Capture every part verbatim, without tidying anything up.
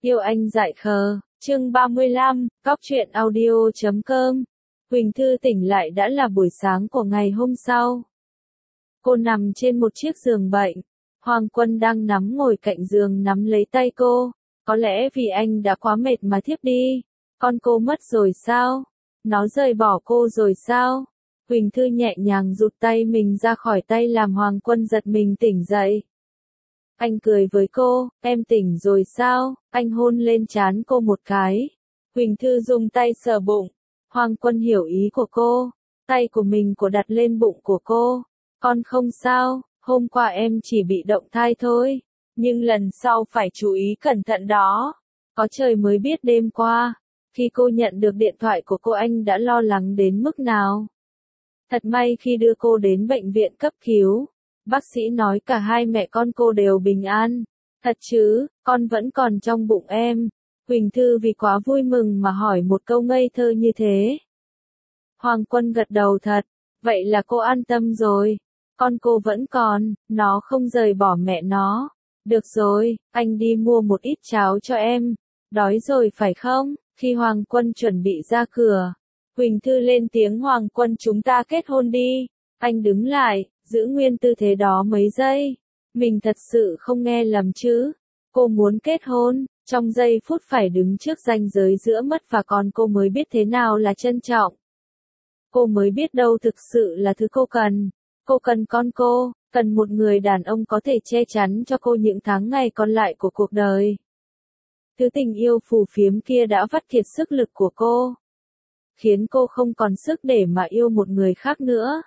Yêu anh dại khờ, chương ba mươi lăm, góc truyện audio chấm com. Huỳnh Thư tỉnh lại đã là buổi sáng của ngày hôm sau. Cô nằm trên một chiếc giường bệnh. Hoàng Quân đang nắm ngồi cạnh giường nắm lấy tay cô. Có lẽ vì anh đã quá mệt mà thiếp đi. Con cô mất rồi sao? Nó rời bỏ cô rồi sao? Huỳnh Thư nhẹ nhàng rụt tay mình ra khỏi tay làm Hoàng Quân giật mình tỉnh dậy. Anh cười với cô, em tỉnh rồi sao? Anh hôn lên trán cô một cái. Huỳnh Thư dùng tay sờ bụng. Hoàng Quân hiểu ý của cô. Tay của mình cô đặt lên bụng của cô. Con không sao, hôm qua em chỉ bị động thai thôi. Nhưng lần sau phải chú ý cẩn thận đó. Có trời mới biết đêm qua, khi cô nhận được điện thoại của cô anh đã lo lắng đến mức nào. Thật may khi đưa cô đến bệnh viện cấp cứu. Bác sĩ nói cả hai mẹ con cô đều bình an. Thật chứ, con vẫn còn trong bụng em. Huỳnh Thư vì quá vui mừng mà hỏi một câu ngây thơ như thế. Hoàng Quân gật đầu thật. Vậy là cô an tâm rồi. Con cô vẫn còn, nó không rời bỏ mẹ nó. Được rồi, anh đi mua một ít cháo cho em. Đói rồi phải không? Khi Hoàng Quân chuẩn bị ra cửa, Huỳnh Thư lên tiếng Hoàng Quân chúng ta kết hôn đi. Anh đứng lại, giữ nguyên tư thế đó mấy giây. Mình thật sự không nghe lầm chứ. Cô muốn kết hôn, trong giây phút phải đứng trước ranh giới giữa mất và còn cô mới biết thế nào là trân trọng. Cô mới biết đâu thực sự là thứ cô cần. Cô cần con cô, cần một người đàn ông có thể che chắn cho cô những tháng ngày còn lại của cuộc đời. Thứ tình yêu phù phiếm kia đã vắt kiệt sức lực của cô, khiến cô không còn sức để mà yêu một người khác nữa.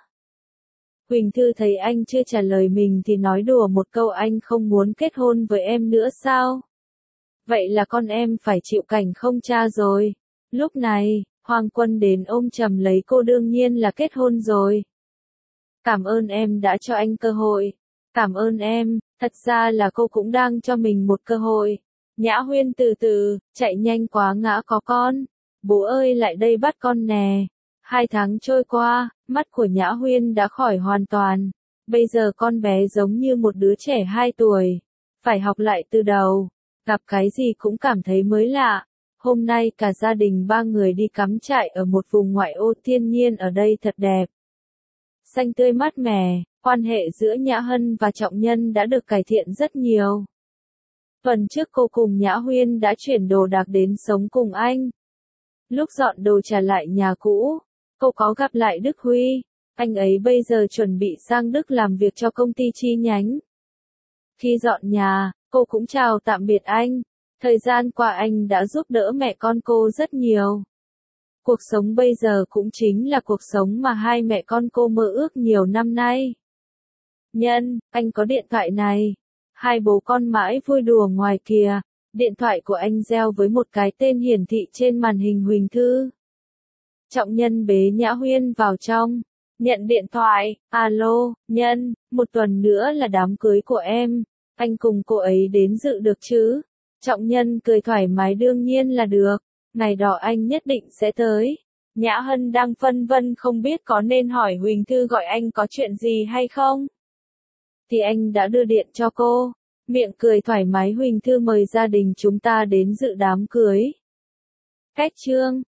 Huỳnh Thư thấy anh chưa trả lời mình thì nói đùa một câu anh không muốn kết hôn với em nữa sao? Vậy là con em phải chịu cảnh không cha rồi. Lúc này, Hoàng Quân đến ôm chầm lấy cô đương nhiên là kết hôn rồi. Cảm ơn em đã cho anh cơ hội. Cảm ơn em, thật ra là cô cũng đang cho mình một cơ hội. Nhã Huyên từ từ, chạy nhanh quá ngã có con. Bố ơi lại đây bắt con nè. Hai tháng trôi qua, mắt của Nhã Huyên đã khỏi hoàn toàn. Bây giờ con bé giống như một đứa trẻ hai tuổi. Phải học lại từ đầu. Gặp cái gì cũng cảm thấy mới lạ. Hôm nay cả gia đình ba người đi cắm trại ở một vùng ngoại ô thiên nhiên ở đây thật đẹp. Xanh tươi mát mẻ, quan hệ giữa Nhã Hân và Trọng Nhân đã được cải thiện rất nhiều. Tuần trước cô cùng Nhã Huyên đã chuyển đồ đạc đến sống cùng anh. Lúc dọn đồ trả lại nhà cũ, cô có gặp lại Đức Huy. Anh ấy bây giờ chuẩn bị sang Đức làm việc cho công ty chi nhánh. Khi dọn nhà, cô cũng chào tạm biệt anh. Thời gian qua anh đã giúp đỡ mẹ con cô rất nhiều. Cuộc sống bây giờ cũng chính là cuộc sống mà hai mẹ con cô mơ ước nhiều năm nay. Nhân, anh có điện thoại này. Hai bố con mãi vui đùa ngoài kìa. Điện thoại của anh reo với một cái tên hiển thị trên màn hình Huỳnh Thư. Trọng Nhân bế Nhã Huyên vào trong. Nhận điện thoại, alo, Nhân, một tuần nữa là đám cưới của em. Anh cùng cô ấy đến dự được chứ? Trọng Nhân cười thoải mái đương nhiên là được. Ngày đó anh nhất định sẽ tới. Nhã Hân đang phân vân không biết có nên hỏi Huỳnh Thư gọi anh có chuyện gì hay không. Thì anh đã đưa điện cho cô. Miệng cười thoải mái Huỳnh Thư mời gia đình chúng ta đến dự đám cưới. Cách chương